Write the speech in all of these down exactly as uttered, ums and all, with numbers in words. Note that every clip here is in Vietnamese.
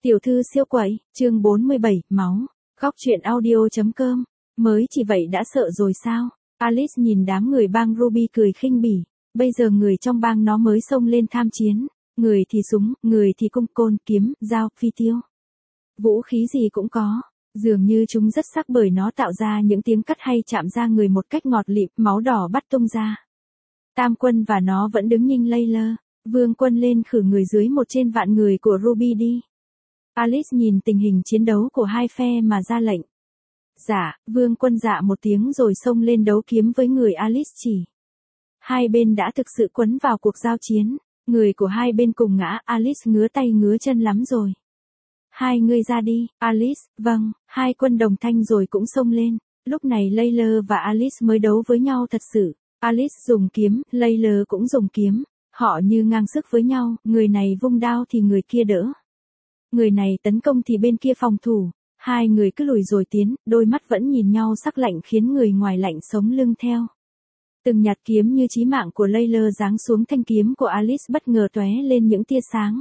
Tiểu thư siêu quậy, chương bốn mươi bảy, máu. Góc truyện audio.com. Mới chỉ vậy đã sợ rồi sao? Alice nhìn đám người bang Ruby cười khinh bỉ. Bây giờ người trong bang nó mới xông lên tham chiến. Người thì súng, người thì cung côn, kiếm, dao, phi tiêu. Vũ khí gì cũng có. Dường như chúng rất sắc bởi nó tạo ra những tiếng cắt hay chạm ra người một cách ngọt lịm, máu đỏ bắt tung ra. Tam Quân và nó vẫn đứng nhinh lây lơ. Vương Quân lên khử người dưới một trên vạn người của Ruby đi. Alice nhìn tình hình chiến đấu của hai phe mà ra lệnh. Dạ, Vương Quân dạ một tiếng rồi xông lên đấu kiếm với người Alice chỉ. Hai bên đã thực sự quấn vào cuộc giao chiến. Người của hai bên cùng ngã, Alice ngứa tay ngứa chân lắm rồi. Hai người ra đi, Alice, vâng, hai quân đồng thanh rồi cũng xông lên. Lúc này Layla và Alice mới đấu với nhau thật sự. Alice dùng kiếm, Layla cũng dùng kiếm. Họ như ngang sức với nhau, người này vung đao thì người kia đỡ. Người này tấn công thì bên kia phòng thủ. Hai người cứ lùi rồi tiến, đôi mắt vẫn nhìn nhau sắc lạnh khiến người ngoài lạnh sống lưng theo. Từng nhát kiếm như chí mạng của Layla giáng xuống thanh kiếm của Alice bất ngờ tóe lên những tia sáng.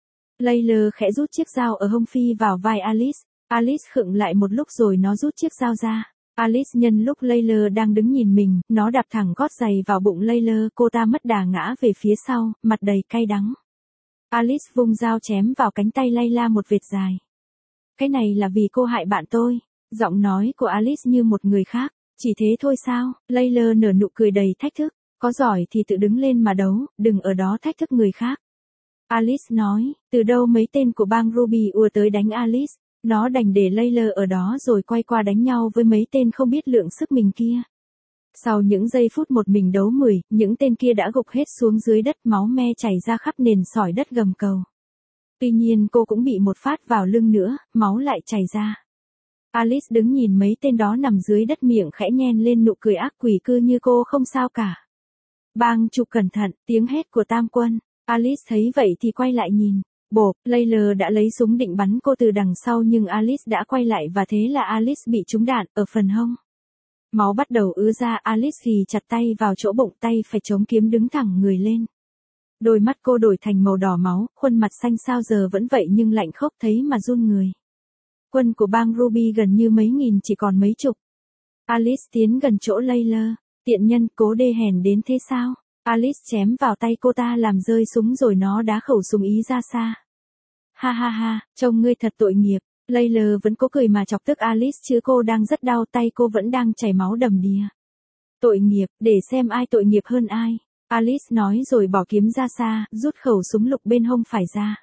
Layla khẽ rút chiếc dao ở hông phi vào vai Alice. Alice khựng lại một lúc rồi nó rút chiếc dao ra. Alice nhân lúc Layla đang đứng nhìn mình, nó đạp thẳng gót giày vào bụng Layla, cô ta mất đà ngã về phía sau, mặt đầy cay đắng. Alice vung dao chém vào cánh tay Layla một vệt dài. Cái này là vì cô hại bạn tôi. Giọng nói của Alice như một người khác. Chỉ thế thôi sao? Layla nở nụ cười đầy thách thức. Có giỏi thì tự đứng lên mà đấu, đừng ở đó thách thức người khác. Alice nói, từ đâu mấy tên của bang Ruby ùa tới đánh Alice. Nó đành để Layla ở đó rồi quay qua đánh nhau với mấy tên không biết lượng sức mình kia. Sau những giây phút một mình đấu mười, những tên kia đã gục hết xuống dưới đất, máu me chảy ra khắp nền sỏi đất gầm cầu. Tuy nhiên cô cũng bị một phát vào lưng nữa, máu lại chảy ra. Alice đứng nhìn mấy tên đó nằm dưới đất, miệng khẽ nhen lên nụ cười ác quỷ cứ như cô không sao cả. Bang chủ cẩn thận, tiếng hét của Tam Quân. Alice thấy vậy thì quay lại nhìn. Bộp, Layla đã lấy súng định bắn cô từ đằng sau nhưng Alice đã quay lại và thế là Alice bị trúng đạn ở phần hông. Máu bắt đầu ứa ra, Alice ghì chặt tay vào chỗ bụng, tay phải chống kiếm đứng thẳng người lên. Đôi mắt cô đổi thành màu đỏ máu, khuôn mặt xanh xao giờ vẫn vậy nhưng lạnh khốc thấy mà run người. Quân của bang Ruby gần như mấy nghìn chỉ còn mấy chục. Alice tiến gần chỗ Layla. Tiện nhân, cố đê hèn đến thế sao? Alice chém vào tay cô ta làm rơi súng rồi nó đá khẩu súng ý ra xa. Ha ha ha, trông ngươi thật tội nghiệp. Layla vẫn cố cười mà chọc tức Alice chứ cô đang rất đau, tay cô vẫn đang chảy máu đầm đìa. Tội nghiệp, để xem ai tội nghiệp hơn ai. Alice nói rồi bỏ kiếm ra xa, rút khẩu súng lục bên hông phải ra.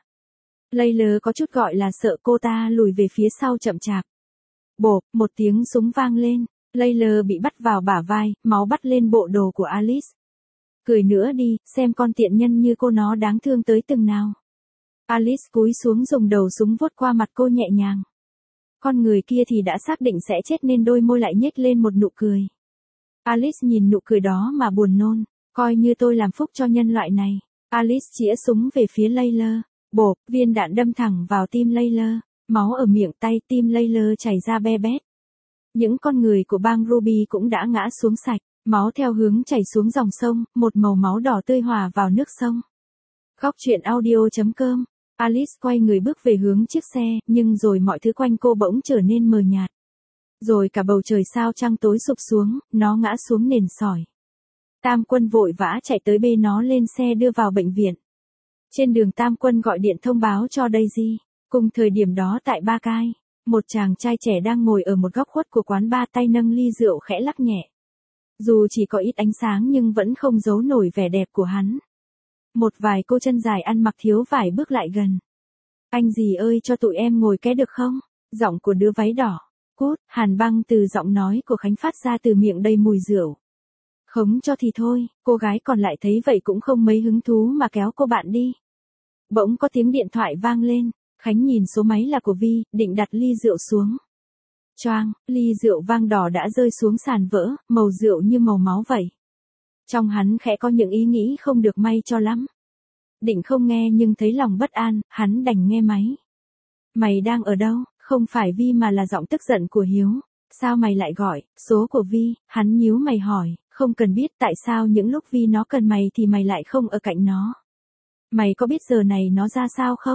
Layla có chút gọi là sợ, cô ta lùi về phía sau chậm chạp. Bộp, một tiếng súng vang lên. Layla bị bắt vào bả vai, máu bắt lên bộ đồ của Alice. Cười nữa đi, xem con tiện nhân như cô nó đáng thương tới từng nào. Alice cúi xuống dùng đầu súng vuốt qua mặt cô nhẹ nhàng. Con người kia thì đã xác định sẽ chết nên đôi môi lại nhếch lên một nụ cười. Alice nhìn nụ cười đó mà buồn nôn. Coi như tôi làm phúc cho nhân loại này. Alice chĩa súng về phía Layla. Bộp, viên đạn đâm thẳng vào tim Layla. Máu ở miệng tay, tim Layla chảy ra be bét. Những con người của bang Ruby cũng đã ngã xuống sạch. Máu theo hướng chảy xuống dòng sông, một màu máu đỏ tươi hòa vào nước sông. Góc truyện audio.com. Alice quay người bước về hướng chiếc xe, nhưng rồi mọi thứ quanh cô bỗng trở nên mờ nhạt. Rồi cả bầu trời sao trăng tối sụp xuống, nó ngã xuống nền sỏi. Tam Quân vội vã chạy tới bê nó lên xe đưa vào bệnh viện. Trên đường Tam Quân gọi điện thông báo cho Daisy. Cùng thời điểm đó tại Ba Cai, một chàng trai trẻ đang ngồi ở một góc khuất của quán bar, tay nâng ly rượu khẽ lắc nhẹ. Dù chỉ có ít ánh sáng nhưng vẫn không giấu nổi vẻ đẹp của hắn. Một vài cô chân dài ăn mặc thiếu vải bước lại gần. Anh gì ơi, cho tụi em ngồi ké được không? Giọng của đứa váy đỏ. Cút, hàn băng từ giọng nói của Khánh phát ra từ miệng đầy mùi rượu. Khống cho thì thôi, cô gái còn lại thấy vậy cũng không mấy hứng thú mà kéo cô bạn đi. Bỗng có tiếng điện thoại vang lên. Khánh nhìn số máy là của Vi, định đặt ly rượu xuống. Choang, ly rượu vang đỏ đã rơi xuống sàn vỡ, màu rượu như màu máu vậy. Trong hắn khẽ có những ý nghĩ không được may cho lắm. Định không nghe nhưng thấy lòng bất an, hắn đành nghe máy. Mày đang ở đâu? Không phải Vi mà là giọng tức giận của Hiếu. Sao mày lại gọi? Số của Vi, hắn nhíu mày hỏi, không cần biết tại sao những lúc Vi nó cần mày thì mày lại không ở cạnh nó. Mày có biết giờ này nó ra sao không?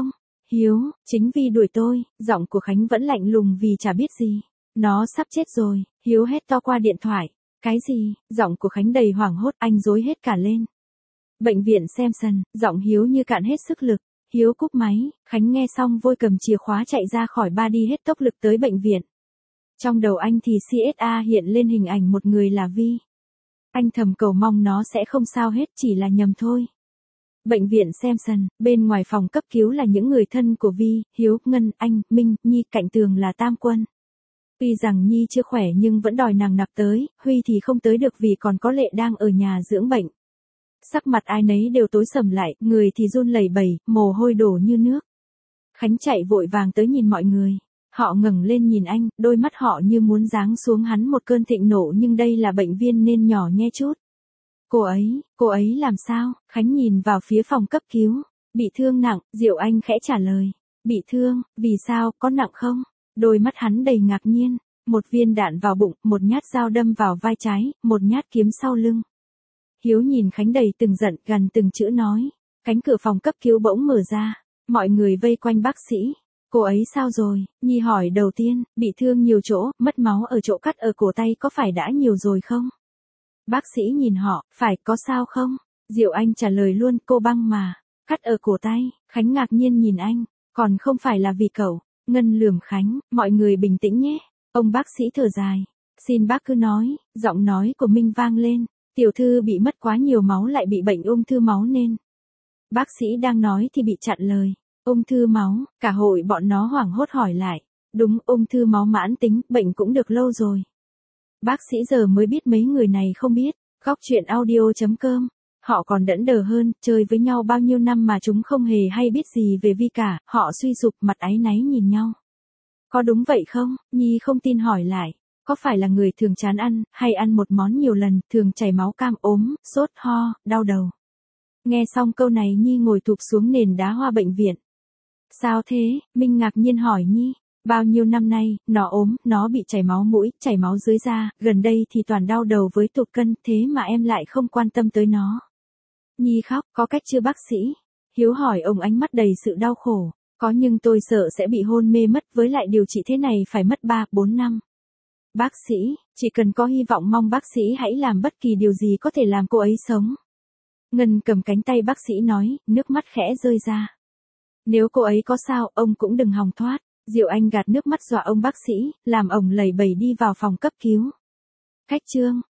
Hiếu, chính vì đuổi tôi, giọng của Khánh vẫn lạnh lùng vì chả biết gì. Nó sắp chết rồi, Hiếu hét to qua điện thoại. Cái gì? Giọng của Khánh đầy hoảng hốt, anh rối hết cả lên. Bệnh viện Samson, giọng Hiếu như cạn hết sức lực. Hiếu cúp máy, Khánh nghe xong vội cầm chìa khóa chạy ra khỏi ba đi hết tốc lực tới bệnh viện. Trong đầu anh thì xê ét a hiện lên hình ảnh một người là Vi. Anh thầm cầu mong nó sẽ không sao hết, chỉ là nhầm thôi. Bệnh viện Samson, bên ngoài phòng cấp cứu là những người thân của Vi, Hiếu, Ngân, anh, Minh, Nhi, cạnh tường là Tam Quân. Tuy rằng Nhi chưa khỏe nhưng vẫn đòi nàng nặc tới, Huy thì không tới được vì còn có Lệ đang ở nhà dưỡng bệnh. Sắc mặt ai nấy đều tối sầm lại, người thì run lẩy bẩy, mồ hôi đổ như nước. Khánh chạy vội vàng tới nhìn mọi người. Họ ngẩng lên nhìn anh, đôi mắt họ như muốn giáng xuống hắn một cơn thịnh nộ, nhưng đây là bệnh viên nên nhỏ nhe chút. Cô ấy, cô ấy làm sao? Khánh nhìn vào phía phòng cấp cứu. Bị thương nặng, Diệu Anh khẽ trả lời. Bị thương, vì sao, có nặng không? Đôi mắt hắn đầy ngạc nhiên. Một viên đạn vào bụng, một nhát dao đâm vào vai trái, một nhát kiếm sau lưng. Hiếu nhìn Khánh đầy từng giận, gần từng chữ nói. Cánh cửa phòng cấp cứu bỗng mở ra. Mọi người vây quanh bác sĩ. Cô ấy sao rồi? Nhi hỏi đầu tiên, bị thương nhiều chỗ, mất máu ở chỗ cắt ở cổ tay có phải đã nhiều rồi không? Bác sĩ nhìn họ, phải, có sao không? Diệu Anh trả lời luôn, cô băng mà. Cắt ở cổ tay, Khánh ngạc nhiên nhìn anh, còn không phải là vì cậu. Ngân lườm Khánh, mọi người bình tĩnh nhé. Ông bác sĩ thở dài. Xin bác cứ nói, giọng nói của Minh vang lên. Tiểu thư bị mất quá nhiều máu lại bị bệnh ung thư máu nên. Bác sĩ đang nói thì bị chặn lời. Ung thư máu, cả hội bọn nó hoảng hốt hỏi lại. Đúng, ung thư máu mãn tính, bệnh cũng được lâu rồi. Bác sĩ giờ mới biết mấy người này không biết. Góc chuyện audio chấm com. Họ còn đẫn đờ hơn, chơi với nhau bao nhiêu năm mà chúng không hề hay biết gì về Vi cả. Họ suy sụp, mặt áy náy nhìn nhau. Có đúng vậy không? Nhi không tin hỏi lại. Có phải là người thường chán ăn, hay ăn một món nhiều lần, thường chảy máu cam, ốm, sốt, ho, đau đầu? Nghe xong câu này Nhi ngồi thụp xuống nền đá hoa bệnh viện. Sao thế? Minh ngạc nhiên hỏi Nhi. Bao nhiêu năm nay, nó ốm, nó bị chảy máu mũi, chảy máu dưới da, gần đây thì toàn đau đầu với tụt cân, thế mà em lại không quan tâm tới nó. Nhi khóc, có cách chưa bác sĩ? Hiếu hỏi ông ánh mắt đầy sự đau khổ. Có, nhưng tôi sợ sẽ bị hôn mê mất, với lại điều trị thế này phải mất ba, bốn năm. Bác sĩ, chỉ cần có hy vọng, mong bác sĩ hãy làm bất kỳ điều gì có thể làm cô ấy sống. Ngân cầm cánh tay bác sĩ nói, nước mắt khẽ rơi ra. Nếu cô ấy có sao, ông cũng đừng hòng thoát. Diệu Anh gạt nước mắt dọa ông bác sĩ, làm ổng lẩy bẩy đi vào phòng cấp cứu. Cách chương.